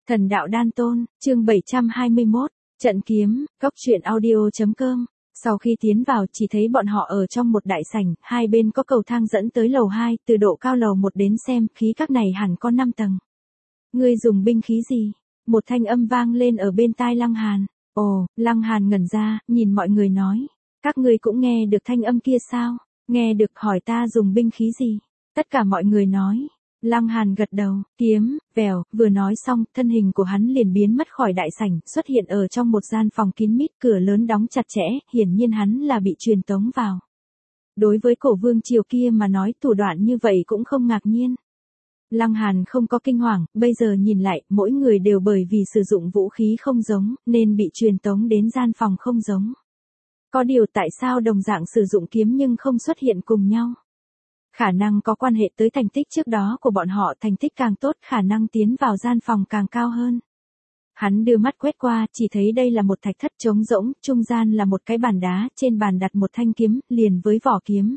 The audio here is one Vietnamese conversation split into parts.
Thần đạo đan tôn, chương 721, trận kiếm, góc truyện audio.com. Sau khi tiến vào chỉ thấy bọn họ ở trong một đại sảnh, hai bên có cầu thang dẫn tới lầu 2, từ độ cao lầu 1 đến xem, khí các này hẳn có 5 tầng. Ngươi dùng binh khí gì? Một thanh âm vang lên ở bên tai Lăng Hàn. Ồ, Lăng Hàn ngẩn ra, nhìn mọi người nói. Các ngươi cũng nghe được thanh âm kia sao? Nghe được, hỏi ta dùng binh khí gì? Tất cả mọi người nói. Lăng Hàn gật đầu, kiếm, vèo, vừa nói xong, thân hình của hắn liền biến mất khỏi đại sảnh, xuất hiện ở trong một gian phòng kín mít, cửa lớn đóng chặt chẽ, hiển nhiên hắn là bị truyền tống vào. Đối với cổ vương triều kia mà nói thủ đoạn như vậy cũng không ngạc nhiên. Lăng Hàn không có kinh hoàng, bây giờ nhìn lại, mỗi người đều bởi vì sử dụng vũ khí không giống, nên bị truyền tống đến gian phòng không giống. Có điều tại sao đồng dạng sử dụng kiếm nhưng không xuất hiện cùng nhau? Khả năng có quan hệ tới thành tích trước đó của bọn họ, thành tích càng tốt khả năng tiến vào gian phòng càng cao hơn. Hắn đưa mắt quét qua, chỉ thấy đây là một thạch thất trống rỗng, trung gian là một cái bàn đá, trên bàn đặt một thanh kiếm, liền với vỏ kiếm.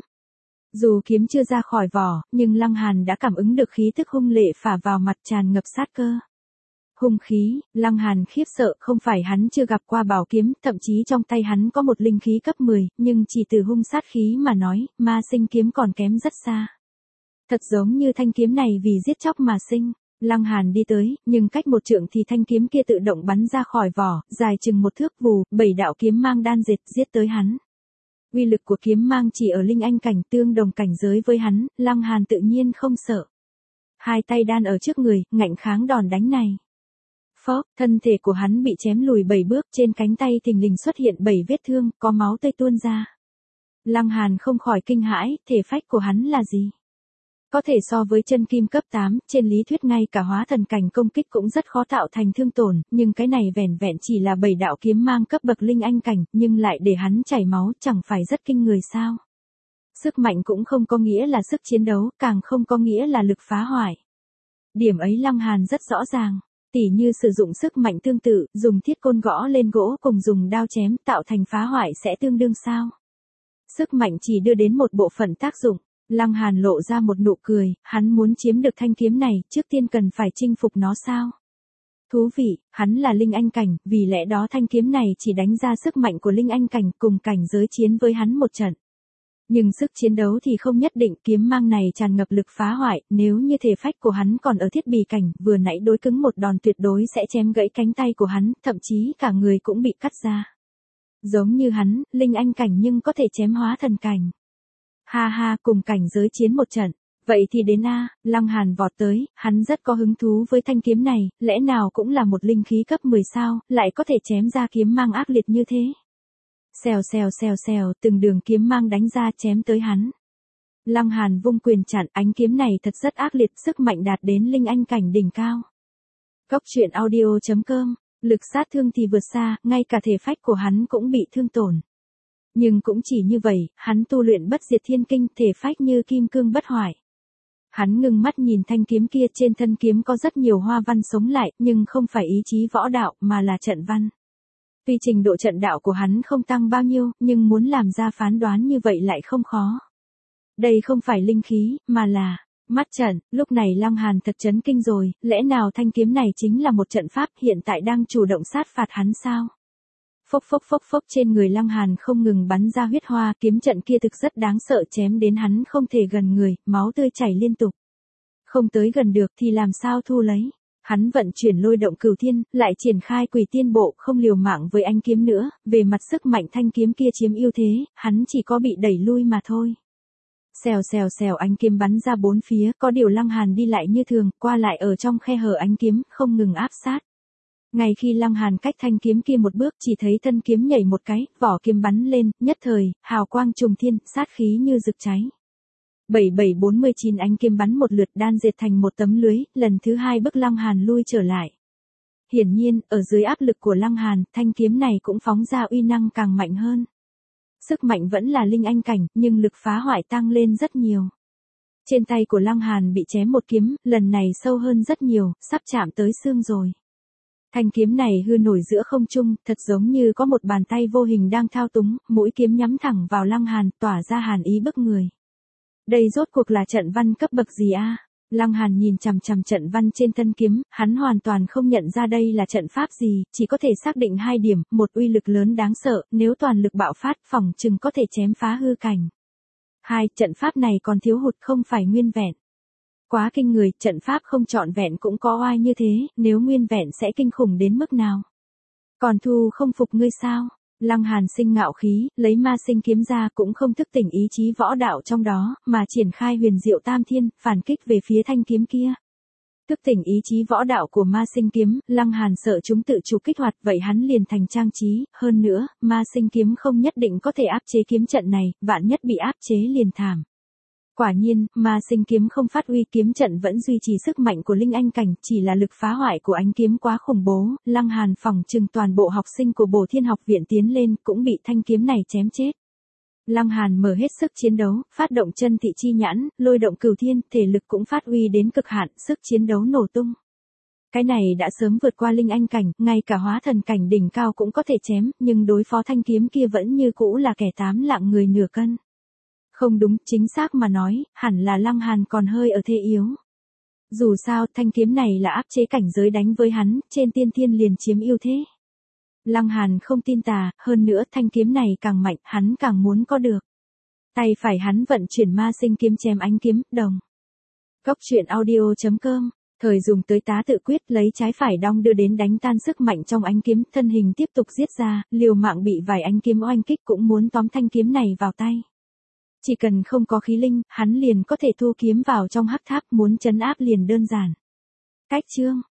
Dù kiếm chưa ra khỏi vỏ, nhưng Lăng Hàn đã cảm ứng được khí tức hung lệ phả vào mặt, tràn ngập sát cơ. Hung khí, Lăng Hàn khiếp sợ, không phải hắn chưa gặp qua bảo kiếm, thậm chí trong tay hắn có một linh khí cấp 10, nhưng chỉ từ hung sát khí mà nói, ma sinh kiếm còn kém rất xa. Thật giống như thanh kiếm này vì giết chóc mà sinh. Lăng Hàn đi tới, nhưng cách một trượng thì thanh kiếm kia tự động bắn ra khỏi vỏ, dài chừng một thước, vù, 7 đạo kiếm mang đan dệt giết tới hắn. Uy lực của kiếm mang chỉ ở linh anh cảnh, tương đồng cảnh giới với hắn, Lăng Hàn tự nhiên không sợ. Hai tay đan ở trước người, ngạnh kháng đòn đánh này. Phốc, thân thể của hắn bị chém lùi 7 bước, trên cánh tay thình lình xuất hiện 7 vết thương, có máu tươi tuôn ra. Lăng Hàn không khỏi kinh hãi, thể phách của hắn là gì? Có thể so với chân kim cấp 8, trên lý thuyết ngay cả hóa thần cảnh công kích cũng rất khó tạo thành thương tổn, nhưng cái này vẻn vẹn chỉ là 7 đạo kiếm mang cấp bậc linh anh cảnh, nhưng lại để hắn chảy máu, chẳng phải rất kinh người sao? Sức mạnh cũng không có nghĩa là sức chiến đấu, càng không có nghĩa là lực phá hoại. Điểm ấy Lăng Hàn rất rõ ràng. Tỉ như sử dụng sức mạnh tương tự, dùng thiết côn gõ lên gỗ cùng dùng đao chém tạo thành phá hoại sẽ tương đương sao? Sức mạnh chỉ đưa đến một bộ phận tác dụng. Lăng Hàn lộ ra một nụ cười, hắn muốn chiếm được thanh kiếm này, trước tiên cần phải chinh phục nó sao? Thú vị, hắn là linh anh cảnh, vì lẽ đó thanh kiếm này chỉ đánh ra sức mạnh của linh anh cảnh, cùng cảnh giới chiến với hắn một trận. Nhưng sức chiến đấu thì không nhất định, kiếm mang này tràn ngập lực phá hoại, nếu như thể phách của hắn còn ở thiết bì cảnh, vừa nãy đối cứng một đòn tuyệt đối sẽ chém gãy cánh tay của hắn, thậm chí cả người cũng bị cắt ra. Giống như hắn, linh anh cảnh nhưng có thể chém hóa thần cảnh. Ha ha, cùng cảnh giới chiến một trận. Vậy thì đến a, Lăng Hàn vọt tới, hắn rất có hứng thú với thanh kiếm này, lẽ nào cũng là một linh khí cấp 10 sao, lại có thể chém ra kiếm mang ác liệt như thế. Xèo xèo xèo xèo, từng đường kiếm mang đánh ra chém tới hắn. Lăng Hàn vung quyền chặn, ánh kiếm này thật rất ác liệt, sức mạnh đạt đến linh anh cảnh đỉnh cao. Góc truyện audio.com, lực sát thương thì vượt xa, ngay cả thể phách của hắn cũng bị thương tổn. Nhưng cũng chỉ như vậy, hắn tu luyện bất diệt thiên kinh, thể phách như kim cương bất hoại. Hắn ngưng mắt nhìn thanh kiếm kia, trên thân kiếm có rất nhiều hoa văn sống lại, nhưng không phải ý chí võ đạo, mà là trận văn. Tuy trình độ trận đạo của hắn không tăng bao nhiêu, nhưng muốn làm ra phán đoán như vậy lại không khó. Đây không phải linh khí, mà là mắt trận. Lúc này Lăng Hàn thật chấn kinh rồi, lẽ nào thanh kiếm này chính là một trận pháp hiện tại đang chủ động sát phạt hắn sao? Phốc phốc phốc phốc, trên người Lăng Hàn không ngừng bắn ra huyết hoa, kiếm trận kia thực rất đáng sợ, chém đến hắn không thể gần người, máu tươi chảy liên tục. Không tới gần được thì làm sao thu lấy? Hắn vận chuyển lôi động cửu thiên, lại triển khai quỷ tiên bộ, không liều mạng với ánh kiếm nữa, về mặt sức mạnh thanh kiếm kia chiếm ưu thế, hắn chỉ có bị đẩy lui mà thôi. Xèo xèo xèo, ánh kiếm bắn ra bốn phía, có điều Lăng Hàn đi lại như thường, qua lại ở trong khe hở ánh kiếm, không ngừng áp sát. Ngay khi Lăng Hàn cách thanh kiếm kia một bước, chỉ thấy thân kiếm nhảy một cái, vỏ kiếm bắn lên, nhất thời, hào quang trùng thiên, sát khí như rực cháy. 7749 ánh kiếm bắn một lượt, đan dệt thành một tấm lưới, lần thứ hai bức Lăng Hàn lui trở lại. Hiển nhiên, ở dưới áp lực của Lăng Hàn, thanh kiếm này cũng phóng ra uy năng càng mạnh hơn. Sức mạnh vẫn là linh anh cảnh, nhưng lực phá hoại tăng lên rất nhiều. Trên tay của Lăng Hàn bị chém một kiếm, lần này sâu hơn rất nhiều, sắp chạm tới xương rồi. Thanh kiếm này hư nổi giữa không trung, thật giống như có một bàn tay vô hình đang thao túng, mũi kiếm nhắm thẳng vào Lăng Hàn, tỏa ra hàn ý bức người. Đây rốt cuộc là trận văn cấp bậc gì a? Lăng Hàn nhìn chằm chằm trận văn trên thân kiếm, hắn hoàn toàn không nhận ra đây là trận pháp gì, chỉ có thể xác định hai điểm, một uy lực lớn đáng sợ, nếu toàn lực bạo phát phỏng chừng có thể chém phá hư cảnh. Hai, trận pháp này còn thiếu hụt không phải nguyên vẹn. Quá kinh người, trận pháp không trọn vẹn cũng có oai như thế, nếu nguyên vẹn sẽ kinh khủng đến mức nào. Còn Thu không phục ngươi sao? Lăng Hàn sinh ngạo khí, lấy ma sinh kiếm ra cũng không thức tỉnh ý chí võ đạo trong đó, mà triển khai huyền diệu tam thiên, phản kích về phía thanh kiếm kia. Thức tỉnh ý chí võ đạo của ma sinh kiếm, Lăng Hàn sợ chúng tự chủ kích hoạt, vậy hắn liền thành trang trí, hơn nữa, ma sinh kiếm không nhất định có thể áp chế kiếm trận này, vạn nhất bị áp chế liền thảm. Quả nhiên, ma sinh kiếm không phát huy, kiếm trận vẫn duy trì sức mạnh của linh anh cảnh, chỉ là lực phá hoại của ánh kiếm quá khủng bố, Lăng Hàn phỏng chừng toàn bộ học sinh của Bổ Thiên học viện tiến lên cũng bị thanh kiếm này chém chết. Lăng Hàn mở hết sức chiến đấu, phát động chân thị chi nhãn, lôi động cửu thiên, thể lực cũng phát huy đến cực hạn, sức chiến đấu nổ tung. Cái này đã sớm vượt qua linh anh cảnh, ngay cả hóa thần cảnh đỉnh cao cũng có thể chém, nhưng đối phó thanh kiếm kia vẫn như cũ là kẻ tám lạng người nửa cân. Không đúng, chính xác mà nói, hẳn là Lăng Hàn còn hơi ở thế yếu. Dù sao, thanh kiếm này là áp chế cảnh giới đánh với hắn, trên tiên thiên liền chiếm ưu thế. Lăng Hàn không tin tà, hơn nữa thanh kiếm này càng mạnh, hắn càng muốn có được. Tay phải hắn vận chuyển ma sinh kiếm chém ánh kiếm, đồng. Cốc truyện audio.com, thời dùng tới tá tự quyết lấy trái phải đong đưa đến đánh tan sức mạnh trong ánh kiếm, thân hình tiếp tục giết ra, liều mạng bị vài ánh kiếm oanh kích cũng muốn tóm thanh kiếm này vào tay. Chỉ cần không có khí linh, hắn liền có thể thu kiếm vào trong hắc tháp, muốn trấn áp liền đơn giản. Cách chương